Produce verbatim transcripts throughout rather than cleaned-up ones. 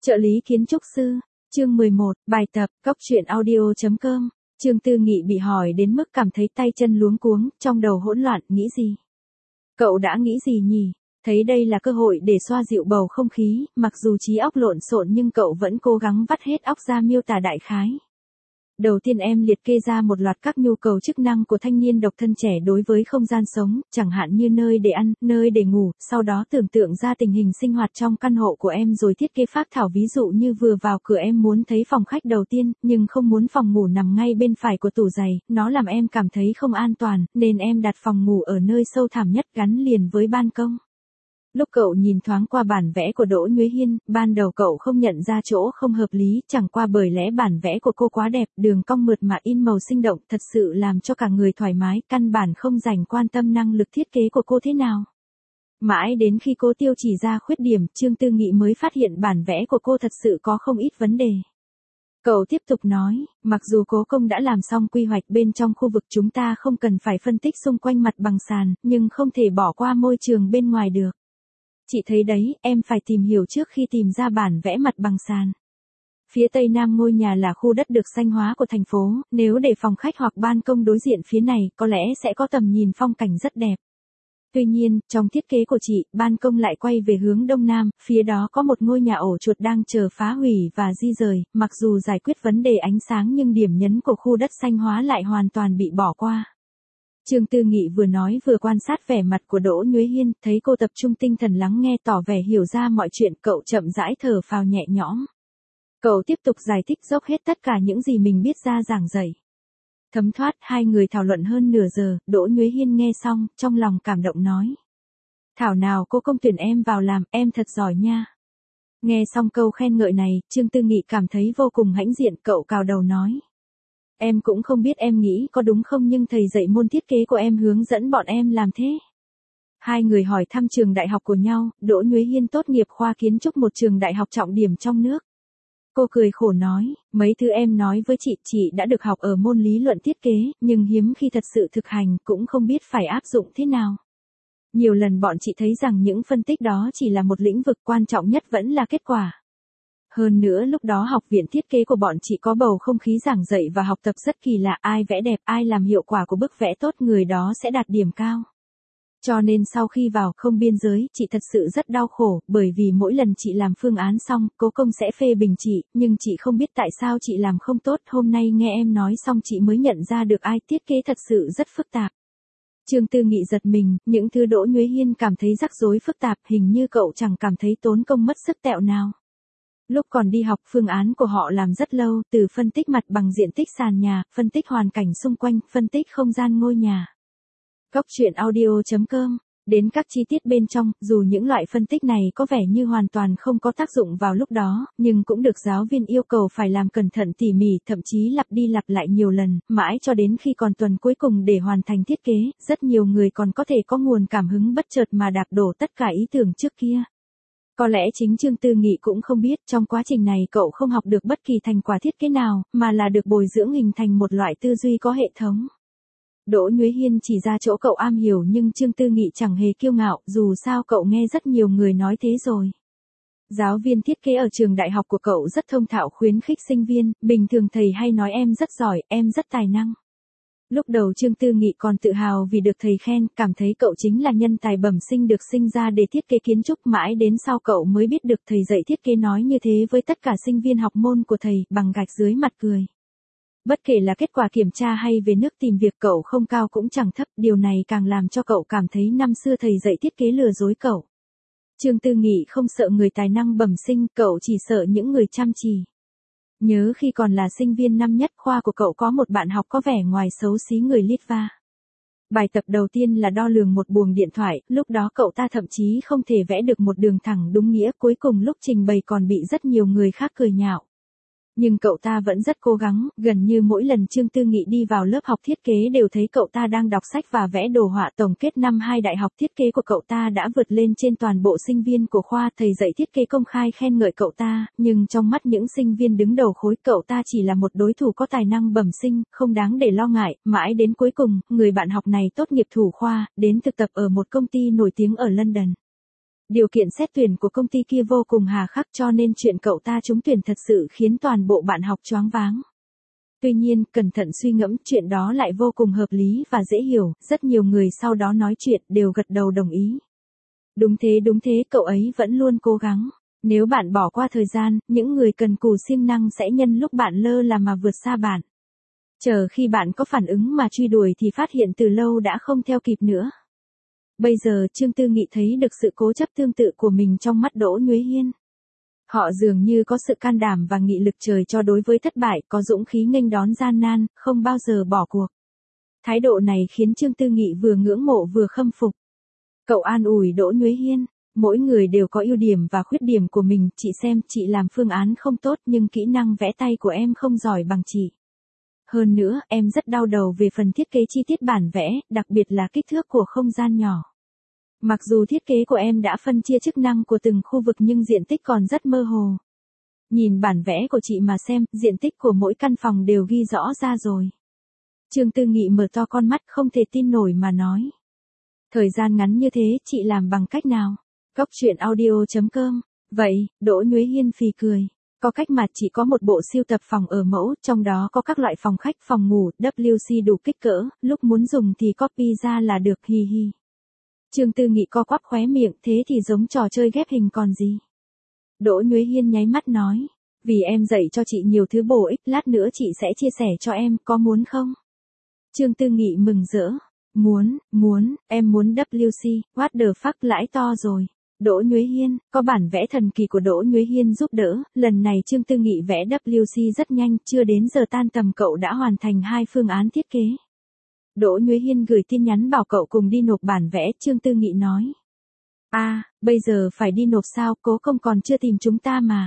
Trợ lý kiến trúc sư, chương mười một, bài tập, cóc truyện audio.com, Trương Tư Nghị bị hỏi đến mức cảm thấy tay chân luống cuống, trong đầu hỗn loạn, nghĩ gì? Cậu đã nghĩ gì nhỉ? Thấy đây là cơ hội để xoa dịu bầu không khí, mặc dù trí óc lộn xộn nhưng cậu vẫn cố gắng vắt hết óc ra miêu tả đại khái. Đầu tiên em liệt kê ra một loạt các nhu cầu chức năng của thanh niên độc thân trẻ đối với không gian sống, chẳng hạn như nơi để ăn, nơi để ngủ, sau đó tưởng tượng ra tình hình sinh hoạt trong căn hộ của em rồi thiết kế phác thảo, ví dụ như vừa vào cửa em muốn thấy phòng khách đầu tiên, nhưng không muốn phòng ngủ nằm ngay bên phải của tủ giày, nó làm em cảm thấy không an toàn, nên em đặt phòng ngủ ở nơi sâu thẳm nhất gắn liền với ban công. Lúc cậu nhìn thoáng qua bản vẽ của Đỗ Nhuế Hiên, ban đầu cậu không nhận ra chỗ không hợp lý, chẳng qua bởi lẽ bản vẽ của cô quá đẹp, đường cong mượt mà in màu sinh động, thật sự làm cho cả người thoải mái, căn bản không dành quan tâm năng lực thiết kế của cô thế nào. Mãi đến khi cô tiêu chỉ ra khuyết điểm, Trương Tư Nghị mới phát hiện bản vẽ của cô thật sự có không ít vấn đề. Cậu tiếp tục nói, mặc dù cố công đã làm xong quy hoạch bên trong khu vực chúng ta không cần phải phân tích xung quanh mặt bằng sàn, nhưng không thể bỏ qua môi trường bên ngoài được. Chị thấy đấy, em phải tìm hiểu trước khi tìm ra bản vẽ mặt bằng sàn. Phía tây nam ngôi nhà là khu đất được xanh hóa của thành phố, nếu để phòng khách hoặc ban công đối diện phía này, có lẽ sẽ có tầm nhìn phong cảnh rất đẹp. Tuy nhiên, trong thiết kế của chị, ban công lại quay về hướng đông nam, phía đó có một ngôi nhà ổ chuột đang chờ phá hủy và di rời, mặc dù giải quyết vấn đề ánh sáng nhưng điểm nhấn của khu đất xanh hóa lại hoàn toàn bị bỏ qua. Trương Tư Nghị vừa nói vừa quan sát vẻ mặt của Đỗ Nhuế Hiên, thấy cô tập trung tinh thần lắng nghe tỏ vẻ hiểu ra mọi chuyện, cậu chậm rãi thở phào nhẹ nhõm. Cậu tiếp tục giải thích dốc hết tất cả những gì mình biết ra giảng dạy. Thấm thoát, hai người thảo luận hơn nửa giờ, Đỗ Nhuế Hiên nghe xong, trong lòng cảm động nói. Thảo nào cô công tuyển em vào làm, em thật giỏi nha. Nghe xong câu khen ngợi này, Trương Tư Nghị cảm thấy vô cùng hãnh diện, cậu cào đầu nói. Em cũng không biết em nghĩ có đúng không nhưng thầy dạy môn thiết kế của em hướng dẫn bọn em làm thế. Hai người hỏi thăm trường đại học của nhau, Đỗ Nhuế Hiên tốt nghiệp khoa kiến trúc một trường đại học trọng điểm trong nước. Cô cười khổ nói, mấy thứ em nói với chị, chị đã được học ở môn lý luận thiết kế, nhưng hiếm khi thật sự thực hành, cũng không biết phải áp dụng thế nào. Nhiều lần bọn chị thấy rằng những phân tích đó chỉ là một lĩnh vực, quan trọng nhất vẫn là kết quả. Hơn nữa lúc đó học viện thiết kế của bọn chị có bầu không khí giảng dạy và học tập rất kỳ lạ, ai vẽ đẹp, ai làm hiệu quả của bức vẽ tốt người đó sẽ đạt điểm cao. Cho nên sau khi vào không biên giới, chị thật sự rất đau khổ, bởi vì mỗi lần chị làm phương án xong, cố công sẽ phê bình chị, nhưng chị không biết tại sao chị làm không tốt, hôm nay nghe em nói xong chị mới nhận ra được ai thiết kế thật sự rất phức tạp. Trương Tư Nghị giật mình, những thứ Đỗ Nhuế Hiên cảm thấy rắc rối phức tạp, hình như cậu chẳng cảm thấy tốn công mất sức tẹo nào. Lúc còn đi học, phương án của họ làm rất lâu, từ phân tích mặt bằng diện tích sàn nhà, phân tích hoàn cảnh xung quanh, phân tích không gian ngôi nhà. Cóc truyện audio.com, đến các chi tiết bên trong, dù những loại phân tích này có vẻ như hoàn toàn không có tác dụng vào lúc đó, nhưng cũng được giáo viên yêu cầu phải làm cẩn thận tỉ mỉ, thậm chí lặp đi lặp lại nhiều lần, mãi cho đến khi còn tuần cuối cùng để hoàn thành thiết kế, rất nhiều người còn có thể có nguồn cảm hứng bất chợt mà đạp đổ tất cả ý tưởng trước kia. Có lẽ chính Trương Tư Nghị cũng không biết, trong quá trình này cậu không học được bất kỳ thành quả thiết kế nào, mà là được bồi dưỡng hình thành một loại tư duy có hệ thống. Đỗ Nhuế Hiên chỉ ra chỗ cậu am hiểu nhưng Trương Tư Nghị chẳng hề kiêu ngạo, dù sao cậu nghe rất nhiều người nói thế rồi. Giáo viên thiết kế ở trường đại học của cậu rất thông thạo khuyến khích sinh viên, bình thường thầy hay nói em rất giỏi, em rất tài năng. Lúc đầu Trương Tư Nghị còn tự hào vì được thầy khen, cảm thấy cậu chính là nhân tài bẩm sinh được sinh ra để thiết kế kiến trúc, mãi đến sau cậu mới biết được thầy dạy thiết kế nói như thế với tất cả sinh viên học môn của thầy, bằng gạch dưới mặt cười. Bất kể là kết quả kiểm tra hay về nước tìm việc, cậu không cao cũng chẳng thấp, điều này càng làm cho cậu cảm thấy năm xưa thầy dạy thiết kế lừa dối cậu. Trương Tư Nghị không sợ người tài năng bẩm sinh, cậu chỉ sợ những người chăm chỉ. Nhớ khi còn là sinh viên năm nhất, khoa của cậu có một bạn học có vẻ ngoài xấu xí người Litva. Bài tập đầu tiên là đo lường một buồng điện thoại, lúc đó cậu ta thậm chí không thể vẽ được một đường thẳng đúng nghĩa, cuối cùng lúc trình bày còn bị rất nhiều người khác cười nhạo. Nhưng cậu ta vẫn rất cố gắng, gần như mỗi lần Trương Tư Nghị đi vào lớp học thiết kế đều thấy cậu ta đang đọc sách và vẽ đồ họa. Tổng kết năm hai đại học thiết kế của cậu ta đã vượt lên trên toàn bộ sinh viên của khoa, thầy dạy thiết kế công khai khen ngợi cậu ta, nhưng trong mắt những sinh viên đứng đầu khối cậu ta chỉ là một đối thủ có tài năng bẩm sinh, không đáng để lo ngại, mãi đến cuối cùng, người bạn học này tốt nghiệp thủ khoa, đến thực tập ở một công ty nổi tiếng ở London. Điều kiện xét tuyển của công ty kia vô cùng hà khắc cho nên chuyện cậu ta trúng tuyển thật sự khiến toàn bộ bạn học choáng váng. Tuy nhiên, cẩn thận suy ngẫm, chuyện đó lại vô cùng hợp lý và dễ hiểu, rất nhiều người sau đó nói chuyện đều gật đầu đồng ý. Đúng thế đúng thế, cậu ấy vẫn luôn cố gắng. Nếu bạn bỏ qua thời gian, những người cần cù siêng năng sẽ nhân lúc bạn lơ là mà vượt xa bạn. Chờ khi bạn có phản ứng mà truy đuổi thì phát hiện từ lâu đã không theo kịp nữa. Bây giờ Trương Tư Nghị thấy được sự cố chấp tương tự của mình trong mắt Đỗ Nhuế Hiên. Họ dường như có sự can đảm và nghị lực trời cho đối với thất bại, có dũng khí nghênh đón gian nan, không bao giờ bỏ cuộc. Thái độ này khiến Trương Tư Nghị vừa ngưỡng mộ vừa khâm phục. Cậu an ủi Đỗ Nhuế Hiên, mỗi người đều có ưu điểm và khuyết điểm của mình, chị xem, chị làm phương án không tốt nhưng kỹ năng vẽ tay của em không giỏi bằng chị. Hơn nữa, em rất đau đầu về phần thiết kế chi tiết bản vẽ, đặc biệt là kích thước của không gian nhỏ. Mặc dù thiết kế của em đã phân chia chức năng của từng khu vực nhưng diện tích còn rất mơ hồ. Nhìn bản vẽ của chị mà xem, diện tích của mỗi căn phòng đều ghi rõ ra rồi. Trương Tư Nghị mở to con mắt không thể tin nổi mà nói. Thời gian ngắn như thế chị làm bằng cách nào? Góc truyện audio chấm com. Vậy, Đỗ Nhuế Hiên phì cười. Có cách mà chỉ có một bộ siêu tập phòng ở mẫu, trong đó có các loại phòng khách, phòng ngủ, vê xê đủ kích cỡ, lúc muốn dùng thì copy ra là được, hi hi. Trương Tư Nghị co quắp khóe miệng, thế thì giống trò chơi ghép hình còn gì. Đỗ Nhuế Hiên nháy mắt nói, vì em dạy cho chị nhiều thứ bổ ích, lát nữa chị sẽ chia sẻ cho em, có muốn không? Trương Tư Nghị mừng rỡ, muốn, muốn, em muốn vê xê, what the fuck, lãi to rồi. Đỗ Nhuế Hiên, có bản vẽ thần kỳ của Đỗ Nhuế Hiên giúp đỡ, lần này Trương Tư Nghị vẽ vê xê rất nhanh, chưa đến giờ tan tầm cậu đã hoàn thành hai phương án thiết kế. Đỗ Nhuế Hiên gửi tin nhắn bảo cậu cùng đi nộp bản vẽ, Trương Tư Nghị nói. À, bây giờ phải đi nộp sao, Cố Công còn chưa tìm chúng ta mà.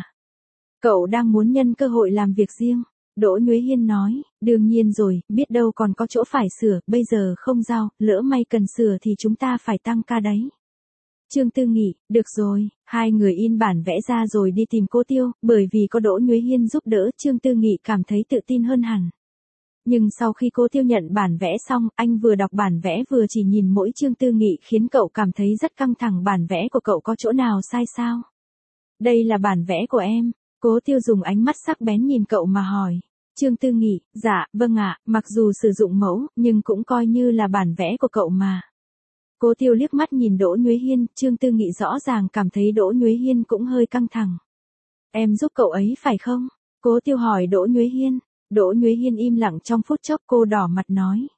Cậu đang muốn nhân cơ hội làm việc riêng. Đỗ Nhuế Hiên nói, đương nhiên rồi, biết đâu còn có chỗ phải sửa, bây giờ không giao, lỡ may cần sửa thì chúng ta phải tăng ca đấy. Trương Tư Nghị, được rồi, hai người in bản vẽ ra rồi đi tìm Cố Tiêu, bởi vì có Đỗ Nhuế Hiên giúp đỡ, Trương Tư Nghị cảm thấy tự tin hơn hẳn. Nhưng sau khi Cố Tiêu nhận bản vẽ xong, anh vừa đọc bản vẽ vừa chỉ nhìn mỗi Trương Tư Nghị khiến cậu cảm thấy rất căng thẳng, bản vẽ của cậu có chỗ nào sai sao? Đây là bản vẽ của em. Cố Tiêu dùng ánh mắt sắc bén nhìn cậu mà hỏi. Trương Tư Nghị, dạ, vâng ạ, mặc dù sử dụng mẫu, nhưng cũng coi như là bản vẽ của cậu mà. Cố Tiêu liếc mắt nhìn Đỗ Nhuế Hiên, Trương Tư Nghị rõ ràng cảm thấy Đỗ Nhuế Hiên cũng hơi căng thẳng. Em giúp cậu ấy phải không? Cố Tiêu hỏi Đỗ Nhuế Hiên. Đỗ Nhuế Hiên im lặng trong phút chốc, cô đỏ mặt nói.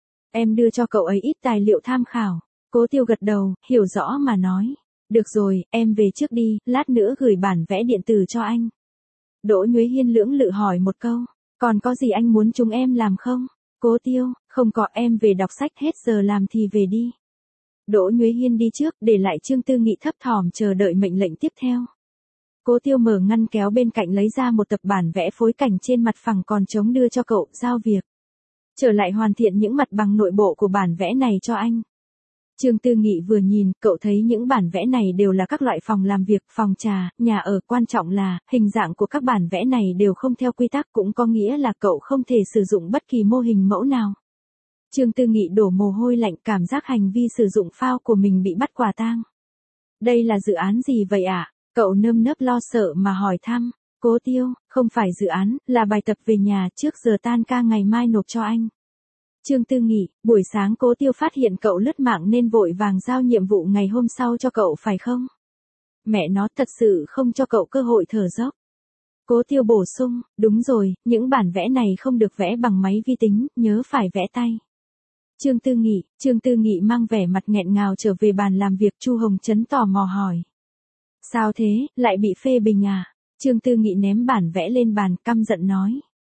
Em đưa cho cậu ấy ít tài liệu tham khảo. Cố Tiêu gật đầu, hiểu rõ mà nói. Được rồi, em về trước đi, lát nữa gửi bản vẽ điện tử cho anh. Đỗ Nhuế Hiên lưỡng lự hỏi một câu, còn có gì anh muốn chúng em làm không? Cố Tiêu, không có, em về đọc sách, hết giờ làm thì về đi. Đỗ Nhuế Hiên đi trước, để lại Trương Tư Nghị thấp thỏm chờ đợi mệnh lệnh tiếp theo. Cố Tiêu mở ngăn kéo bên cạnh lấy ra một tập bản vẽ phối cảnh trên mặt phẳng còn trống đưa cho cậu, giao việc. Trở lại hoàn thiện những mặt bằng nội bộ của bản vẽ này cho anh. Trương Tư Nghị vừa nhìn, cậu thấy những bản vẽ này đều là các loại phòng làm việc, phòng trà, nhà ở, quan trọng là, hình dạng của các bản vẽ này đều không theo quy tắc, cũng có nghĩa là cậu không thể sử dụng bất kỳ mô hình mẫu nào. Trương Tư Nghị đổ mồ hôi lạnh, cảm giác hành vi sử dụng phao của mình bị bắt quả tang. Đây là dự án gì vậy ạ? À? Cậu nơm nớp lo sợ mà hỏi thăm. Cố Tiêu, không phải dự án, là bài tập về nhà, trước giờ tan ca ngày mai nộp cho anh. Trương Tư Nghị, buổi sáng Cố Tiêu phát hiện cậu lướt mạng nên vội vàng giao nhiệm vụ ngày hôm sau cho cậu phải không? Mẹ nó thật sự không cho cậu cơ hội thở dốc. Cố Tiêu bổ sung, đúng rồi, những bản vẽ này không được vẽ bằng máy vi tính, nhớ phải vẽ tay. Trương Tư Nghị, Trương Tư Nghị mang vẻ mặt nghẹn ngào trở về bàn làm việc, Chu Hồng Trấn tò mò hỏi. Sao thế, lại bị phê bình à? Trương Tư Nghị ném bản vẽ lên bàn, căm giận nói.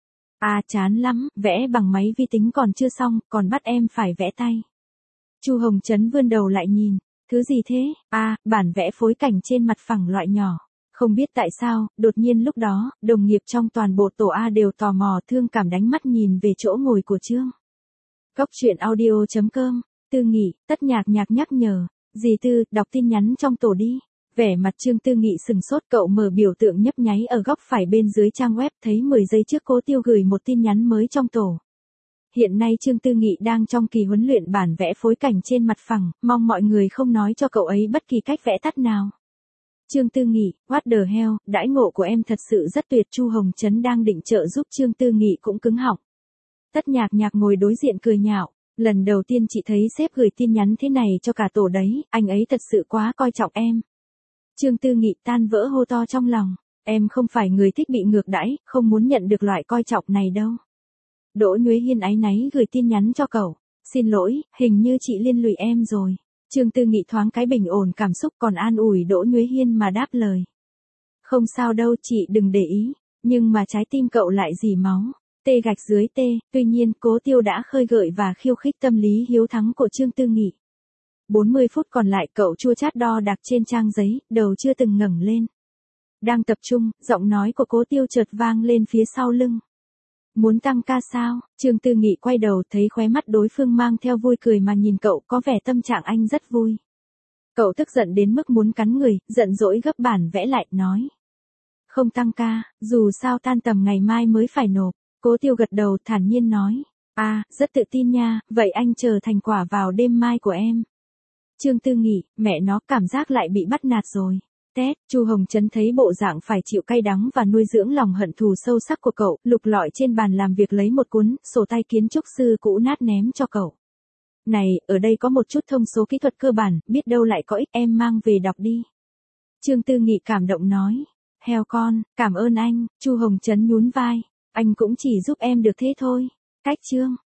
À chán lắm, vẽ bằng máy vi tính còn chưa xong, còn bắt em phải vẽ tay. Chu Hồng Trấn vươn đầu lại nhìn, thứ gì thế? À, bản vẽ phối cảnh trên mặt phẳng loại nhỏ. Không biết tại sao, đột nhiên lúc đó, đồng nghiệp trong toàn bộ tổ A đều tò mò thương cảm đánh mắt nhìn về chỗ ngồi của Trương. Góc truyện audio chấm com, Tư Nghị, Tất Nhạc Nhạc nhắc nhở, dì Tư, đọc tin nhắn trong tổ đi. Vẻ mặt Trương Tư Nghị sừng sốt, cậu mở biểu tượng nhấp nháy ở góc phải bên dưới trang web, thấy mười giây trước Cố Tiêu gửi một tin nhắn mới trong tổ. Hiện nay Trương Tư Nghị đang trong kỳ huấn luyện bản vẽ phối cảnh trên mặt phẳng, mong mọi người không nói cho cậu ấy bất kỳ cách vẽ tắt nào. Trương Tư Nghị, what the hell, đãi ngộ của em thật sự rất tuyệt. Chu Hồng Trấn đang định trợ giúp Trương Tư Nghị cũng cứng họng. Tất Nhạc Nhạc ngồi đối diện cười nhạo, lần đầu tiên chị thấy sếp gửi tin nhắn thế này cho cả tổ đấy, anh ấy thật sự quá coi trọng em. Trương Tư Nghị tan vỡ hô to trong lòng, em không phải người thích bị ngược đãi, không muốn nhận được loại coi trọng này đâu. Đỗ Nhuế Hiên áy náy gửi tin nhắn cho cậu, xin lỗi, hình như chị liên lụy em rồi. Trương Tư Nghị thoáng cái bình ổn cảm xúc còn an ủi Đỗ Nhuế Hiên mà đáp lời. Không sao đâu chị đừng để ý, nhưng mà trái tim cậu lại dì máu. Tê gạch dưới tê, tuy nhiên Cố Tiêu đã khơi gợi và khiêu khích tâm lý hiếu thắng của Trương Tư Nghị. bốn mươi phút còn lại cậu chua chát đo đạc trên trang giấy, đầu chưa từng ngẩng lên. Đang tập trung, giọng nói của Cố Tiêu chợt vang lên phía sau lưng. Muốn tăng ca sao? Trương Tư Nghị quay đầu thấy khóe mắt đối phương mang theo vui cười mà nhìn cậu, có vẻ tâm trạng anh rất vui. Cậu tức giận đến mức muốn cắn người, giận dỗi gấp bản vẽ lại, nói. Không tăng ca, dù sao tan tầm ngày mai mới phải nộp. Cố Tiêu gật đầu thản nhiên nói. À, rất tự tin nha, vậy anh chờ thành quả vào đêm mai của em. Trương Tư Nghị, mẹ nó cảm giác lại bị bắt nạt rồi. Tét, Chu Hồng Trấn thấy bộ dạng phải chịu cay đắng và nuôi dưỡng lòng hận thù sâu sắc của cậu, lục lọi trên bàn làm việc lấy một cuốn sổ tay kiến trúc sư cũ nát ném cho cậu. Này, ở đây có một chút thông số kỹ thuật cơ bản, biết đâu lại có ích, em mang về đọc đi. Trương Tư Nghị cảm động nói. Heo con, cảm ơn anh. Chu Hồng Trấn nhún vai. Anh cũng chỉ giúp em được thế thôi. Cách chương.